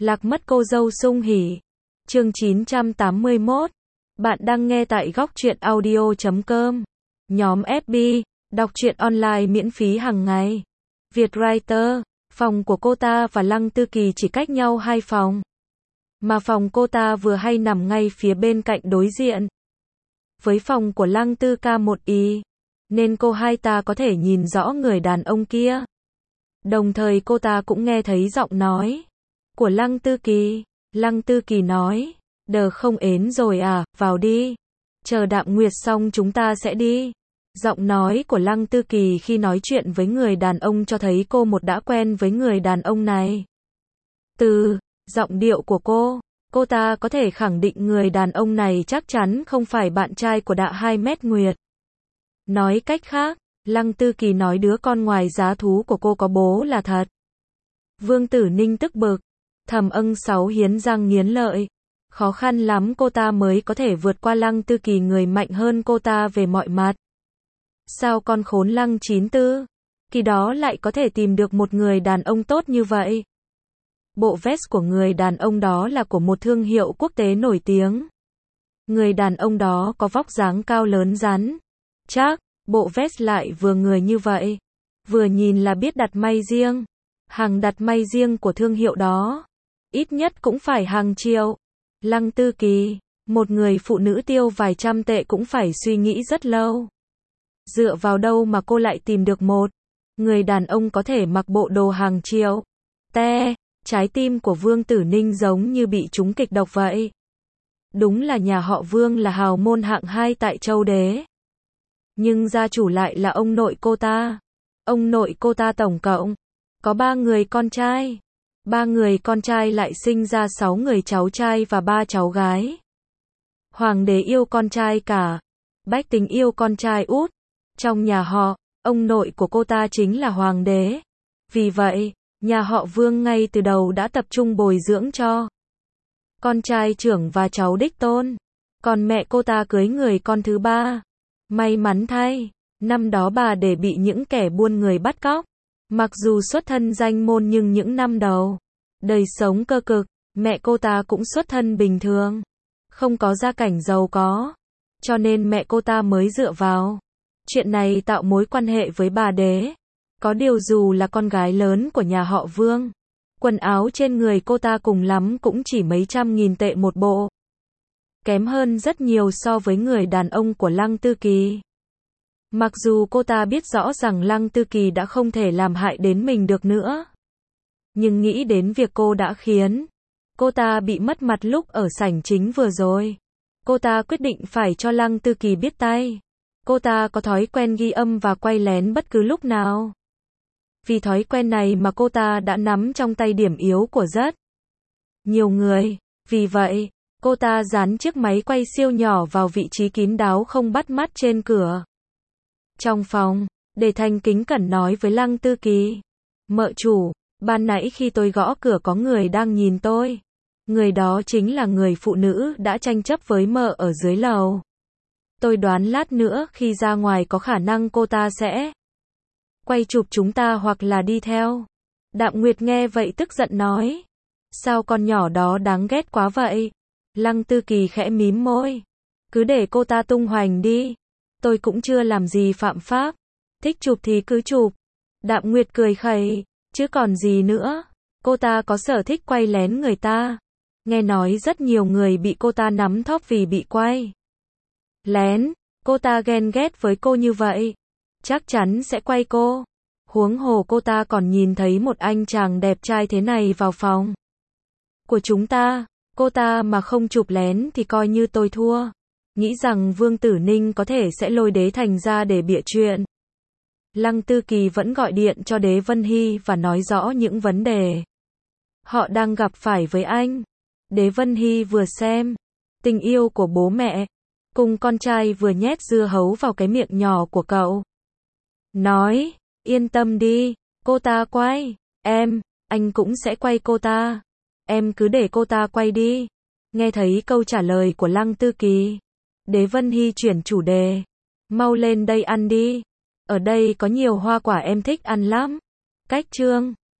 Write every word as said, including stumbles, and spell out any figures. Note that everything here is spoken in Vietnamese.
Lạc mất cô dâu sung hỉ. Chương chín trăm tám mươi mốt. Bạn đang nghe tại góc truyện audio chấm com. Nhóm ép bê, đọc truyện online miễn phí hàng ngày. Vietwriter, phòng của cô ta và Lăng Tư Kỳ chỉ cách nhau hai phòng. Mà phòng cô ta vừa hay nằm ngay phía bên cạnh đối diện với phòng của Lăng Tư Ca một ý, nên cô hai ta có thể nhìn rõ người đàn ông kia. Đồng thời cô ta cũng nghe thấy giọng nói của Lăng Tư Kỳ. Lăng Tư Kỳ nói, đờ không ến rồi à, vào đi. Chờ Đạm Nguyệt xong chúng ta sẽ đi. Giọng nói của Lăng Tư Kỳ khi nói chuyện với người đàn ông cho thấy cô một đã quen với người đàn ông này. Từ giọng điệu của cô, cô ta có thể khẳng định người đàn ông này chắc chắn không phải bạn trai của Đạ Hai Mét Nguyệt. Nói cách khác, Lăng Tư Kỳ nói đứa con ngoài giá thú của cô có bố là thật. Vương Tử Ninh tức bực. Thẩm Ân Sáu hiến răng nghiến lợi. Khó khăn lắm cô ta mới có thể vượt qua Lăng Tư Kỳ, người mạnh hơn cô ta về mọi mặt. Sao con khốn Lăng Chín Tư Kỳ đó lại có thể tìm được một người đàn ông tốt như vậy? Bộ vest của người đàn ông đó là của một thương hiệu quốc tế nổi tiếng. Người đàn ông đó có vóc dáng cao lớn rắn chắc, bộ vest lại vừa người như vậy. Vừa nhìn là biết đặt may riêng. Hàng đặt may riêng của thương hiệu đó ít nhất cũng phải hàng triệu. Lăng Tư Kỳ, một người phụ nữ tiêu vài trăm tệ cũng phải suy nghĩ rất lâu. Dựa vào đâu mà cô lại tìm được một người đàn ông có thể mặc bộ đồ hàng triệu? Te, trái tim của Vương Tử Ninh giống như bị trúng kịch độc vậy. Đúng là nhà họ Vương là hào môn hạng hai tại Châu Đế. Nhưng gia chủ lại là ông nội cô ta. Ông nội cô ta tổng cộng có ba người con trai. Ba người con trai lại sinh ra sáu người cháu trai và ba cháu gái. Hoàng đế yêu con trai cả. Bách tính yêu con trai út. Trong nhà họ, ông nội của cô ta chính là hoàng đế. Vì vậy, nhà họ Vương ngay từ đầu đã tập trung bồi dưỡng cho con trai trưởng và cháu đích tôn. Còn mẹ cô ta cưới người con thứ ba. May mắn thay, năm đó bà để bị những kẻ buôn người bắt cóc. Mặc dù xuất thân danh môn nhưng những năm đầu đời sống cơ cực, mẹ cô ta cũng xuất thân bình thường, không có gia cảnh giàu có, cho nên mẹ cô ta mới dựa vào chuyện này tạo mối quan hệ với bà đế. Có điều dù là con gái lớn của nhà họ Vương, quần áo trên người cô ta cùng lắm cũng chỉ mấy trăm nghìn tệ một bộ, kém hơn rất nhiều so với người đàn ông của Lăng Tư Kỳ. Mặc dù cô ta biết rõ rằng Lăng Tư Kỳ đã không thể làm hại đến mình được nữa, nhưng nghĩ đến việc cô đã khiến cô ta bị mất mặt lúc ở sảnh chính vừa rồi, cô ta quyết định phải cho Lăng Tư Kỳ biết tay. Cô ta có thói quen ghi âm và quay lén bất cứ lúc nào. Vì thói quen này mà cô ta đã nắm trong tay điểm yếu của rất nhiều người. Vì vậy, cô ta dán chiếc máy quay siêu nhỏ vào vị trí kín đáo không bắt mắt trên cửa trong phòng, để thành kính cẩn nói với Lăng Tư Kỳ. Mợ chủ, ban nãy khi tôi gõ cửa có người đang nhìn tôi. Người đó chính là người phụ nữ đã tranh chấp với mợ ở dưới lầu. Tôi đoán lát nữa khi ra ngoài có khả năng cô ta sẽ quay chụp chúng ta hoặc là đi theo. Đạm Nguyệt nghe vậy tức giận nói. Sao con nhỏ đó đáng ghét quá vậy? Lăng Tư Kỳ khẽ mím môi. Cứ để cô ta tung hoành đi. Tôi cũng chưa làm gì phạm pháp. Thích chụp thì cứ chụp. Đạm Nguyệt cười khẩy. Chứ còn gì nữa. Cô ta có sở thích quay lén người ta. Nghe nói rất nhiều người bị cô ta nắm thóp vì bị quay lén. Cô ta ghen ghét với cô như vậy, chắc chắn sẽ quay cô. Huống hồ cô ta còn nhìn thấy một anh chàng đẹp trai thế này vào phòng của chúng ta. Cô ta mà không chụp lén thì coi như tôi thua. Nghĩ rằng Vương Tử Ninh có thể sẽ lôi Đế Thành ra để bịa chuyện. Lăng Tư Kỳ vẫn gọi điện cho Đế Vân Hy và nói rõ những vấn đề họ đang gặp phải với anh. Đế Vân Hy vừa xem tình yêu của bố mẹ cùng con trai, vừa nhét dưa hấu vào cái miệng nhỏ của cậu. Nói, yên tâm đi, cô ta quay, em, anh cũng sẽ quay cô ta. Em cứ để cô ta quay đi. Nghe thấy câu trả lời của Lăng Tư Kỳ, Đế Vân Hy chuyển chủ đề. Mau lên đây ăn đi. Ở đây có nhiều hoa quả em thích ăn lắm. Cách chương